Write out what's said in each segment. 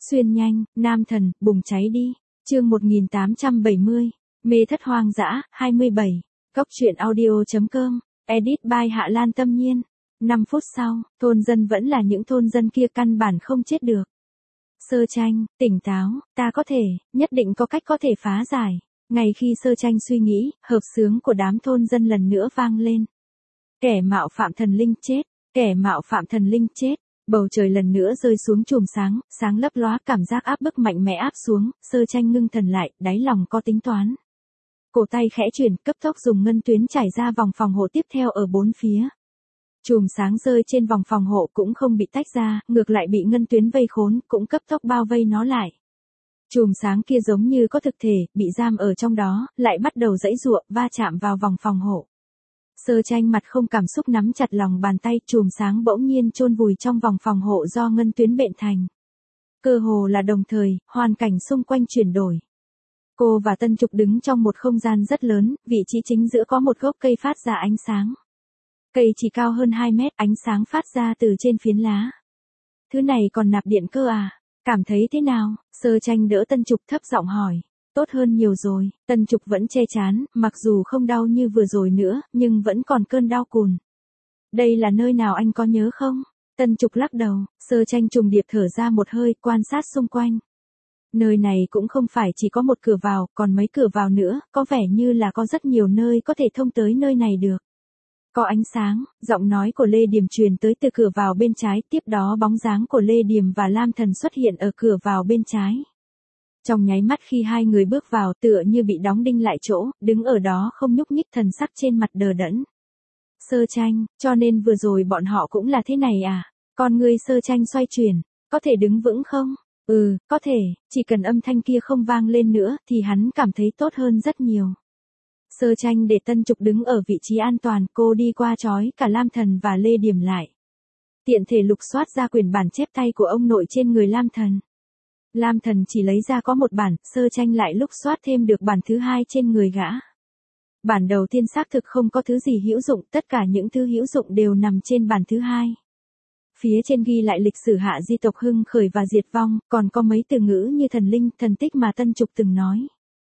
Xuyên nhanh, nam thần, bùng cháy đi. Chương 1870. Mê thất hoang dã, 27. Cốc truyện audio.com. Edit by Hạ Lan Tâm Nhiên. 5 phút sau, thôn dân vẫn là những thôn dân kia, căn bản không chết được. Sơ Tranh, tỉnh táo, ta có thể, nhất định có cách có thể phá giải. Ngay khi Sơ Tranh suy nghĩ, hợp xướng của đám thôn dân lần nữa vang lên. Kẻ mạo phạm thần linh chết, kẻ mạo phạm thần linh chết. Bầu trời lần nữa rơi xuống chùm sáng, sáng lấp lóa, cảm giác áp bức mạnh mẽ áp xuống. Sơ Tranh ngưng thần lại, đáy lòng có tính toán. Cổ tay khẽ chuyển, cấp tốc dùng ngân tuyến trải ra vòng phòng hộ tiếp theo ở bốn phía. Chùm sáng rơi trên vòng phòng hộ cũng không bị tách ra, ngược lại bị ngân tuyến vây khốn, cũng cấp tốc bao vây nó lại. Chùm sáng kia giống như có thực thể, bị giam ở trong đó, lại bắt đầu giãy giụa, va chạm vào vòng phòng hộ. Sơ Tranh mặt không cảm xúc nắm chặt lòng bàn tay, chùm sáng bỗng nhiên chôn vùi trong vòng phòng hộ do ngân tuyến bện thành. Cơ hồ là đồng thời, hoàn cảnh xung quanh chuyển đổi. Cô và Tân Trục đứng trong một không gian rất lớn, vị trí chính giữa có một gốc cây phát ra ánh sáng. Cây chỉ cao hơn 2 mét, ánh sáng phát ra từ trên phiến lá. Thứ này còn nạp điện cơ à? Cảm thấy thế nào? Sơ Tranh đỡ Tân Trục thấp giọng hỏi. Tốt hơn nhiều rồi. Tân Trục vẫn che chán, mặc dù không đau như vừa rồi nữa, nhưng vẫn còn cơn đau cùn. Đây là nơi nào anh có nhớ không? Tân Trục lắc đầu. Sơ Tranh trùng điệp thở ra một hơi, quan sát xung quanh. Nơi này cũng không phải chỉ có một cửa vào, còn mấy cửa vào nữa, có vẻ như là có rất nhiều nơi có thể thông tới nơi này được. Có ánh sáng, giọng nói của Lê Điềm truyền tới từ cửa vào bên trái, tiếp đó bóng dáng của Lê Điềm và Lam Thần xuất hiện ở cửa vào bên trái. Trong nháy mắt khi hai người bước vào, tựa như bị đóng đinh lại chỗ, đứng ở đó không nhúc nhích, thần sắc trên mặt đờ đẫn. Sơ Tranh, cho nên vừa rồi bọn họ cũng là thế này à? Con ngươi Sơ Tranh xoay chuyển, có thể đứng vững không? Ừ, có thể, chỉ cần âm thanh kia không vang lên nữa thì hắn cảm thấy tốt hơn rất nhiều. Sơ Tranh để Tân Trục đứng ở vị trí an toàn, cô đi qua trói cả Lam Thần và Lê Điềm lại. Tiện thể lục soát ra quyển bản chép tay của ông nội trên người Lam Thần. Lam Thần chỉ lấy ra có một bản, Sơ Tranh lại lục soát thêm được bản thứ hai trên người gã. Bản đầu tiên xác thực không có thứ gì hữu dụng, tất cả những thứ hữu dụng đều nằm trên bản thứ hai. Phía trên ghi lại lịch sử Hạ Di tộc hưng khởi và diệt vong, còn có mấy từ ngữ như thần linh, thần tích mà Tân Trục từng nói.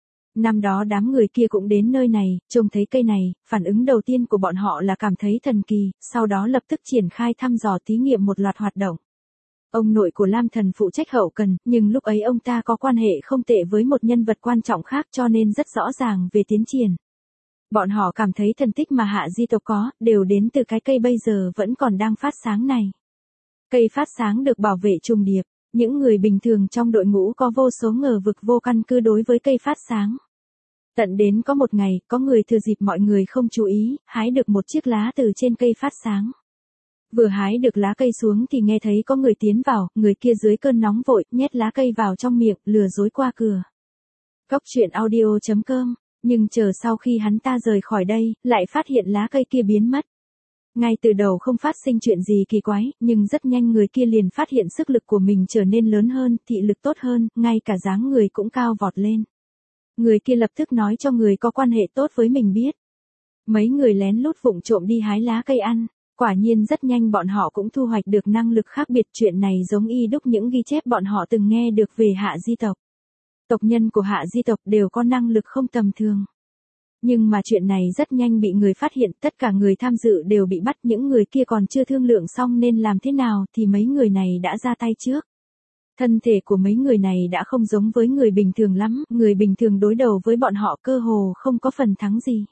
Năm đó đám người kia cũng đến nơi này, trông thấy cây này, phản ứng đầu tiên của bọn họ là cảm thấy thần kỳ, sau đó lập tức triển khai thăm dò thí nghiệm một loạt hoạt động. Ông nội của Lam Thần phụ trách hậu cần, nhưng lúc ấy ông ta có quan hệ không tệ với một nhân vật quan trọng khác cho nên rất rõ ràng về tiến triển. Bọn họ cảm thấy thần tích mà Hạ Di tộc có, đều đến từ cái cây bây giờ vẫn còn đang phát sáng này. Cây phát sáng được bảo vệ trùng điệp, những người bình thường trong đội ngũ có vô số ngờ vực vô căn cứ đối với cây phát sáng. Tận đến có một ngày, có người thừa dịp mọi người không chú ý, hái được một chiếc lá từ trên cây phát sáng. Vừa hái được lá cây xuống thì nghe thấy có người tiến vào, người kia dưới cơn nóng vội, nhét lá cây vào trong miệng, lừa dối qua cửa. Cốc truyện audio.com, nhưng chờ sau khi hắn ta rời khỏi đây, lại phát hiện lá cây kia biến mất. Ngay từ đầu không phát sinh chuyện gì kỳ quái, nhưng rất nhanh người kia liền phát hiện sức lực của mình trở nên lớn hơn, thị lực tốt hơn, ngay cả dáng người cũng cao vọt lên. Người kia lập tức nói cho người có quan hệ tốt với mình biết. Mấy người lén lút vụng trộm đi hái lá cây ăn, quả nhiên rất nhanh bọn họ cũng thu hoạch được năng lực khác biệt. Chuyện này giống y đúc những ghi chép bọn họ từng nghe được về Hạ Di tộc. Tộc nhân của Hạ Di tộc đều có năng lực không tầm thường. Nhưng mà chuyện này rất nhanh bị người phát hiện, tất cả người tham dự đều bị bắt, những người kia còn chưa thương lượng xong nên làm thế nào thì mấy người này đã ra tay trước. Thân thể của mấy người này đã không giống với người bình thường lắm, người bình thường đối đầu với bọn họ cơ hồ không có phần thắng gì.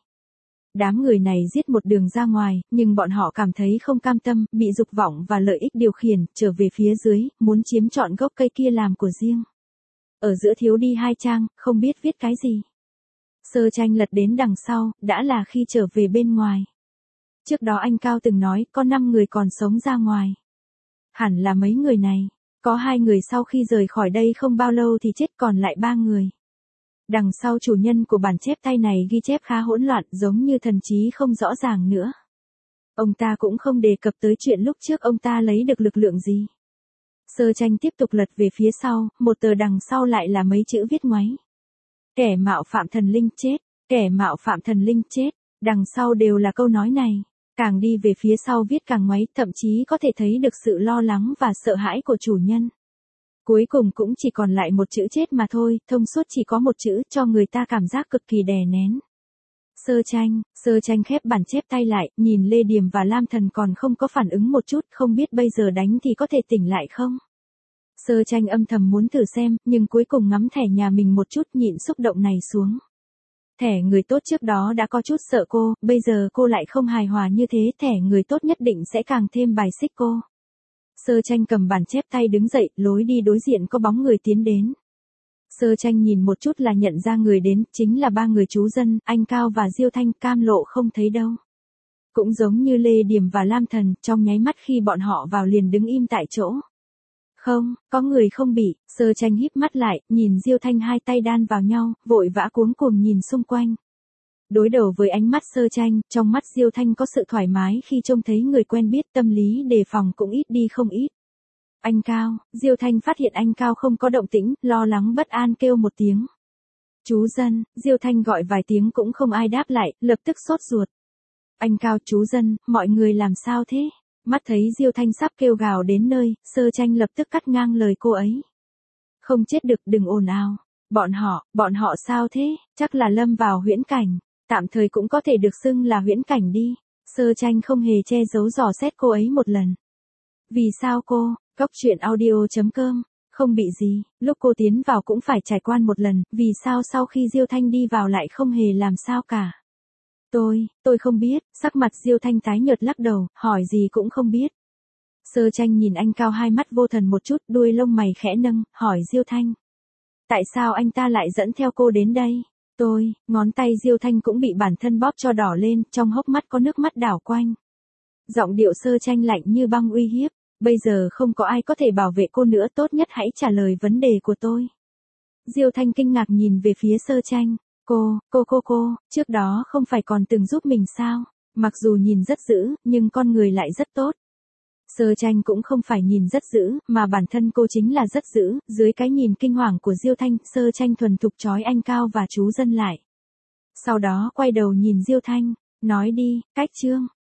Đám người này giết một đường ra ngoài, nhưng bọn họ cảm thấy không cam tâm, bị dục vọng và lợi ích điều khiển, trở về phía dưới, muốn chiếm trọn gốc cây kia làm của riêng. Ở giữa thiếu đi 2 trang, không biết viết cái gì. Sơ Tranh lật đến đằng sau, đã là khi trở về bên ngoài. Trước đó anh Cao từng nói, có 5 người còn sống ra ngoài. Hẳn là mấy người này. Có 2 người sau khi rời khỏi đây không bao lâu thì chết, còn lại 3 người. Đằng sau chủ nhân của bản chép tay này ghi chép khá hỗn loạn, giống như thần trí không rõ ràng nữa. Ông ta cũng không đề cập tới chuyện lúc trước ông ta lấy được lực lượng gì. Sơ Tranh tiếp tục lật về phía sau, một tờ đằng sau lại là mấy chữ viết ngoáy. Kẻ mạo phạm thần linh chết, kẻ mạo phạm thần linh chết, đằng sau đều là câu nói này. Càng đi về phía sau viết càng ngoáy, thậm chí có thể thấy được sự lo lắng và sợ hãi của chủ nhân. Cuối cùng cũng chỉ còn lại một chữ chết mà thôi, thông suốt chỉ có một chữ cho người ta cảm giác cực kỳ đè nén. Sơ tranh khép bản chép tay lại, nhìn Lê Điềm và Lam Thần còn không có phản ứng một chút, không biết bây giờ đánh thì có thể tỉnh lại không? Sơ tranh âm thầm muốn thử xem, nhưng cuối cùng ngắm thẻ nhà mình một chút nhịn xúc động này xuống. Thẻ người tốt trước đó đã có chút sợ cô, bây giờ cô lại không hài hòa như thế, thẻ người tốt nhất định sẽ càng thêm bài xích cô. Sơ tranh cầm bản chép tay đứng dậy, lối đi đối diện có bóng người tiến đến. Sơ tranh nhìn một chút là nhận ra người đến, chính là ba người chú dân, anh Cao và Diêu Thanh, Cam Lộ không thấy đâu. Cũng giống như Lê Điềm và Lam Thần, trong nháy mắt khi bọn họ vào liền đứng im tại chỗ. Không, có người không bị, Sơ tranh híp mắt lại, nhìn Diêu Thanh hai tay đan vào nhau, vội vã cuống cuồng nhìn xung quanh. Đối đầu với ánh mắt Sơ tranh, trong mắt Diêu Thanh có sự thoải mái khi trông thấy người quen biết, tâm lý đề phòng cũng ít đi không ít. Anh Cao, Diêu Thanh phát hiện anh Cao không có động tĩnh, lo lắng bất an kêu một tiếng. Chú dân, Diêu Thanh gọi vài tiếng cũng không ai đáp lại, lập tức sốt ruột. Anh Cao, chú dân, mọi người làm sao thế? Mắt thấy Diêu Thanh sắp kêu gào đến nơi, Sơ tranh lập tức cắt ngang lời cô ấy. Không chết được, đừng ồn ào. Bọn họ sao thế? Chắc là lâm vào huyễn cảnh, tạm thời cũng có thể được xưng là huyễn cảnh đi. Sơ tranh không hề che giấu dò xét cô ấy một lần. Vì sao cô? Cóc truyện audio.com, không bị gì, lúc cô tiến vào cũng phải trải qua một lần, vì sao sau khi Diêu Thanh đi vào lại không hề làm sao cả. Tôi không biết, sắc mặt Diêu Thanh tái nhợt lắc đầu, hỏi gì cũng không biết. Sơ tranh nhìn anh Cao hai mắt vô thần một chút, đuôi lông mày khẽ nâng, hỏi Diêu Thanh. Tại sao anh ta lại dẫn theo cô đến đây? Ngón tay Diêu Thanh cũng bị bản thân bóp cho đỏ lên, trong hốc mắt có nước mắt đảo quanh. Giọng điệu Sơ tranh lạnh như băng uy hiếp. Bây giờ không có ai có thể bảo vệ cô nữa, tốt nhất hãy trả lời vấn đề của tôi. Diêu Thanh kinh ngạc nhìn về phía Sơ tranh. Cô, trước đó không phải còn từng giúp mình sao? Mặc dù nhìn rất dữ, nhưng con người lại rất tốt. Sơ tranh cũng không phải nhìn rất dữ, mà bản thân cô chính là rất dữ, dưới cái nhìn kinh hoàng của Diêu Thanh, Sơ tranh thuần thục trói anh Cao và chú dân lại. Sau đó quay đầu nhìn Diêu Thanh, nói đi, cách chương.